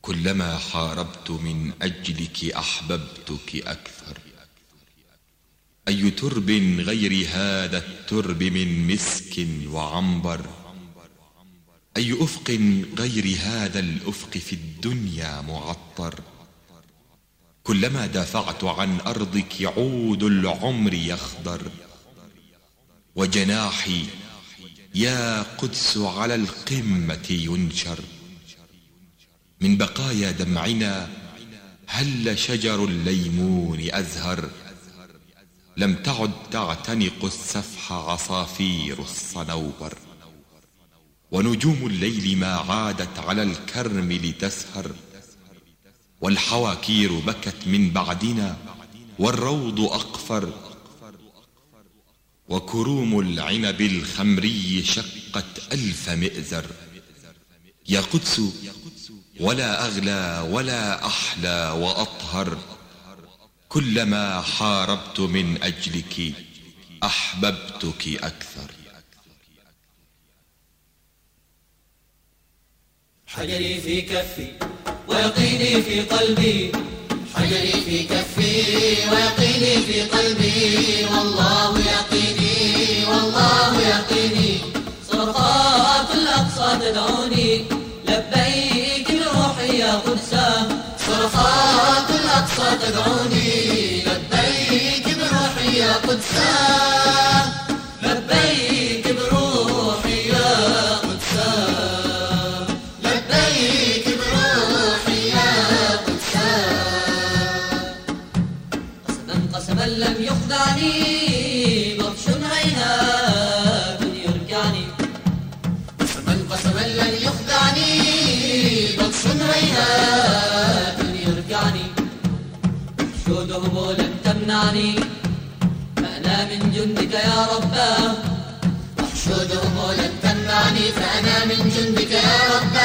كلما حاربت من أجلك أحببتك أكثر. أي ترب غير هذا الترب من مسك وعنبر، أي أفق غير هذا الأفق في الدنيا معطر. كلما دافعت عن أرضك عود العمر يخضر، وجناحي يا قدس على القمة ينشر. من بقايا دمعنا هل شجر الليمون أزهر، لم تعد تعتنق السفح عصافير الصنوبر. ونجوم الليل ما عادت على الكرم لتسهر، والحواكير بكت من بعدنا والروض أقفر. وكروم العنب الخمري شقت ألف مئزر. يا قدس ولا أغلى ولا أحلى وأطهر، كلما حاربت من أجلك أحببتك أكثر. حجري في كفي ويقيني في قلبي، حجري في كفي ويقيني في قلبي، والله يقيني والله يقيني. صرخات الأقصى تدعوني لبيك بروحي يا قدساه، صرخات الأقصى تدعوني لبيك بروحي يا قدساه، لبيك بروحي يا قدساه، لبيك بروحي يا قدساه. قسما قسما لم يخدعني بطش هيهات يرجعني، قسما قسما لن يخدعني بطش هيهات يرجعني. وحشودهم لن تمنعني فأنا من جندك يا رباه، وحشودهم لن تمنعني فأنا من جندك يا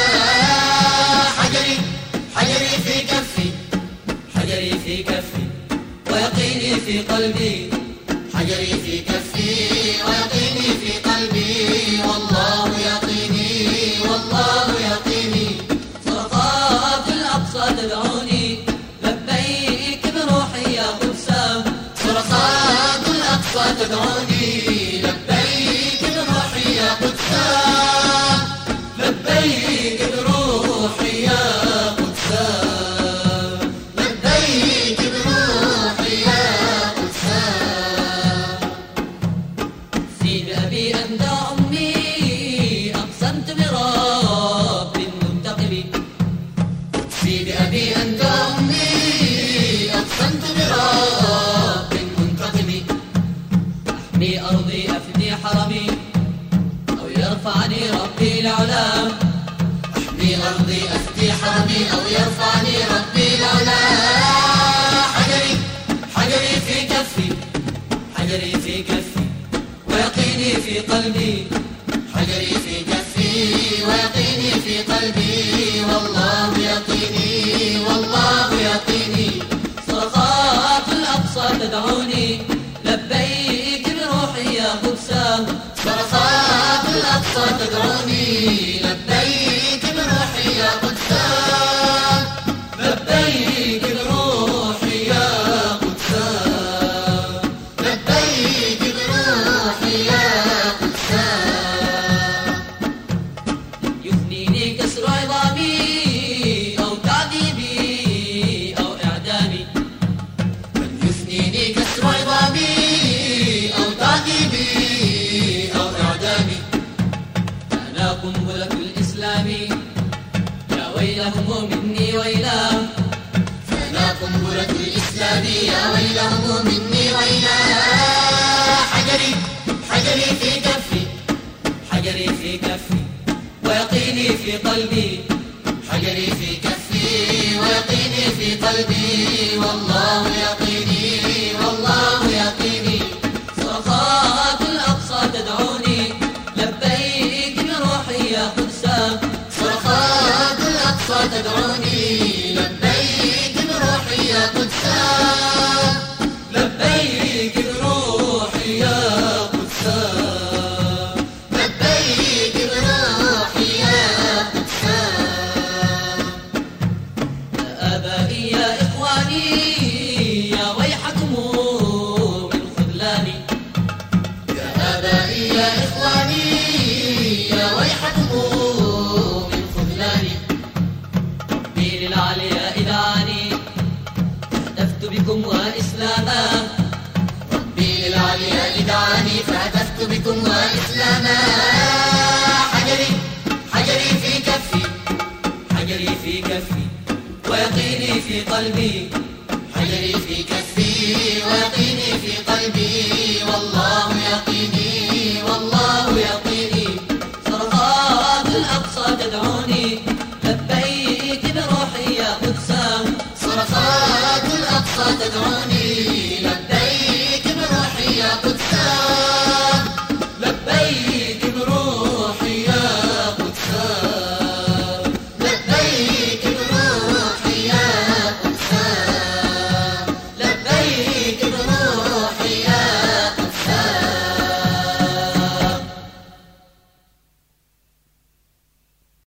رباه. حجري حجري في كفي، حجري في كفي ويقيني في قلبي، حجري في كفي ويقيني في قلبي، والله يقيني والله يقيني. صرخات الأقصى تدعوني لبيك بروحي يا قدساه، صرخات الأقصى تدعوني لبيك بروحي يا قدساه، لبيك بروحي يا قدساه، لبيك بروحي يا قدساه. في بأبي أنت أمي أقسمت برب منتقم، في بأبي أنت أمي أقسمت برب منتقم. أحمي أرضي أفدي حرمي أو يرفعني ربي لعلاه، أحمي أرضي أفدي حرمي أو يرفعني ربي لعلاه. حجري حجري في كفي، حجري في كفي ويقيني في قلبي، حجري في كفي ويقيني في قلبي، والله يقيني والله يقيني. صرخات الأقصى تدعوني لبيك بروحي يا قدساه، صرخات الأقصى تدعوني لبيك بروحي يا قدساه، لبيك بروحي يا قدساه، لبيك بروحي يا قدساه. يفنيني كسر عظامي أو تعذيبي أو إعدامي، يفنيني كسر عظامي أو تعذيبي أو إعدامي. أنا قنبلة الإسلام يا ويلهم مني ويلاه، فأنا قنبلة الإسلام يا ويلهم مني ويلاه. حجري حجري في كفي، حجري في كفي ويقيني في قلبي، حجري في كفي ويقيني في قلبي، والله يقيني والله يقيني. صرخات الأقصى تدعوني لبيك بروحي يا قدساه، صرخات الأقصى تدعوني لبيك بروحي يا قدساه، لبيك بروحي يا قدساه، لبيك بروحي يا قدساه. ربي للعلياء دعاني فهتفت بكم وإسلاما، ربي للعلياء دعاني فهتفت بكم وإسلاما. حجري حجري في كفي، حجري في كفي ويقيني في قلبي، حجري في كفي ويقيني في قلبي، والله يقيني والله يقيني.